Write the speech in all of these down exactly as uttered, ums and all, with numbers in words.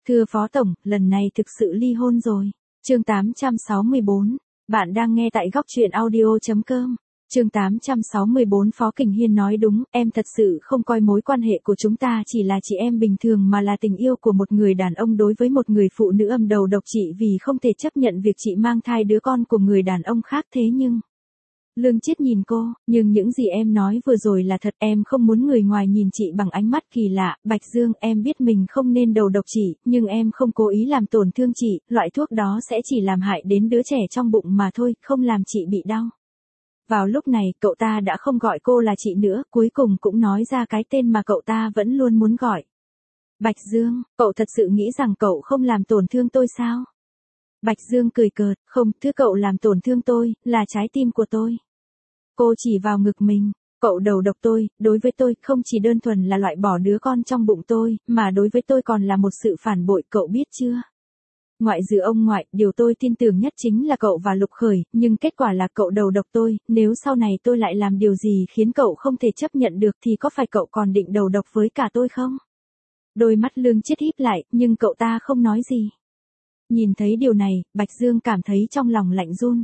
Thưa Phó Tổng, lần này thực sự ly hôn rồi. Chương tám trăm sáu mươi bốn. Bạn đang nghe tại góc truyện audio chấm com. Chương tám trăm sáu mươi bốn. Phó Kình Hiên nói đúng, em thật sự không coi mối quan hệ của chúng ta chỉ là chị em bình thường mà là tình yêu của một người đàn ông đối với một người phụ nữ âm đầu độc chị vì không thể chấp nhận việc chị mang thai đứa con của người đàn ông khác thế nhưng... Lương Chiết nhìn cô, nhưng những gì em nói vừa rồi là thật, em không muốn người ngoài nhìn chị bằng ánh mắt kỳ lạ. Bạch Dương, em biết mình không nên đầu độc chị, nhưng em không cố ý làm tổn thương chị, loại thuốc đó sẽ chỉ làm hại đến đứa trẻ trong bụng mà thôi, không làm chị bị đau. Vào lúc này, cậu ta đã không gọi cô là chị nữa, cuối cùng cũng nói ra cái tên mà cậu ta vẫn luôn muốn gọi. Bạch Dương, cậu thật sự nghĩ rằng cậu không làm tổn thương tôi sao? Bạch Dương cười cợt, không, thứ cậu làm tổn thương tôi, là trái tim của tôi. Cô chỉ vào ngực mình, cậu đầu độc tôi, đối với tôi không chỉ đơn thuần là loại bỏ đứa con trong bụng tôi, mà đối với tôi còn là một sự phản bội, cậu biết chưa? Ngoại trừ ông ngoại, điều tôi tin tưởng nhất chính là cậu và Lục Khởi, nhưng kết quả là cậu đầu độc tôi, nếu sau này tôi lại làm điều gì khiến cậu không thể chấp nhận được thì có phải cậu còn định đầu độc với cả tôi không? Đôi mắt Lương Chiết híp lại, nhưng cậu ta không nói gì. Nhìn thấy điều này, Bạch Dương cảm thấy trong lòng lạnh run.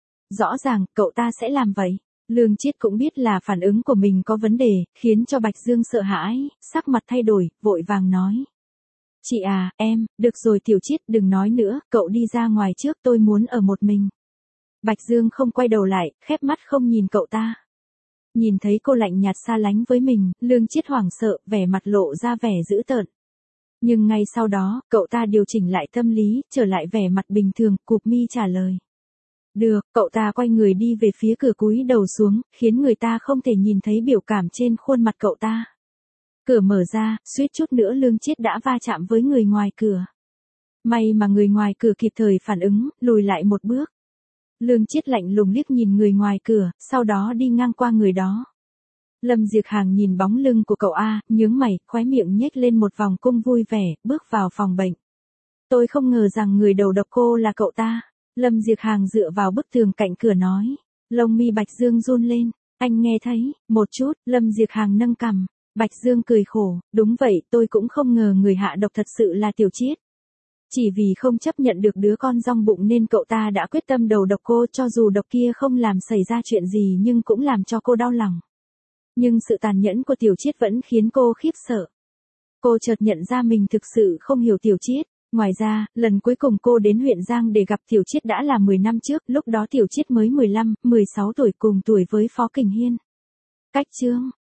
Rõ ràng, cậu ta sẽ làm vậy. Lương Chiết cũng biết là phản ứng của mình có vấn đề, khiến cho Bạch Dương sợ hãi, sắc mặt thay đổi, vội vàng nói. Chị à, em, được rồi Tiểu Chiết, đừng nói nữa, cậu đi ra ngoài trước, tôi muốn ở một mình. Bạch Dương không quay đầu lại, khép mắt không nhìn cậu ta. Nhìn thấy cô lạnh nhạt xa lánh với mình, Lương Chiết hoảng sợ, vẻ mặt lộ ra vẻ dữ tợn. Nhưng ngay sau đó, cậu ta điều chỉnh lại tâm lý, trở lại vẻ mặt bình thường, cụp mi trả lời. Được, cậu ta quay người đi về phía cửa cúi đầu xuống, khiến người ta không thể nhìn thấy biểu cảm trên khuôn mặt cậu ta. Cửa mở ra, suýt chút nữa Lương Chiết đã va chạm với người ngoài cửa. May mà người ngoài cửa kịp thời phản ứng, lùi lại một bước. Lương Chiết lạnh lùng liếc nhìn người ngoài cửa, sau đó đi ngang qua người đó. Lâm Diệc Hàng nhìn bóng lưng của cậu A, nhướng mày, khóe miệng nhếch lên một vòng cung vui vẻ, bước vào phòng bệnh. Tôi không ngờ rằng người đầu độc cô là cậu ta. Lâm Diệc Hàng dựa vào bức tường cạnh cửa nói. Lông mi Bạch Dương run lên. Anh nghe thấy, một chút, Lâm Diệc Hàng nâng cằm. Bạch Dương cười khổ, đúng vậy, tôi cũng không ngờ người hạ độc thật sự là Tiểu Chiết. Chỉ vì không chấp nhận được đứa con trong bụng nên cậu ta đã quyết tâm đầu độc cô, cho dù độc kia không làm xảy ra chuyện gì nhưng cũng làm cho cô đau lòng. Nhưng sự tàn nhẫn của Tiểu Chiết vẫn khiến cô khiếp sợ. Cô chợt nhận ra mình thực sự không hiểu Tiểu Chiết. Ngoài ra, lần cuối cùng cô đến huyện Giang để gặp Tiểu Chiết đã là mười năm trước, lúc đó Tiểu Chiết mới mười lăm, mười sáu tuổi, cùng tuổi với Phó Kình Hiên. Cách chương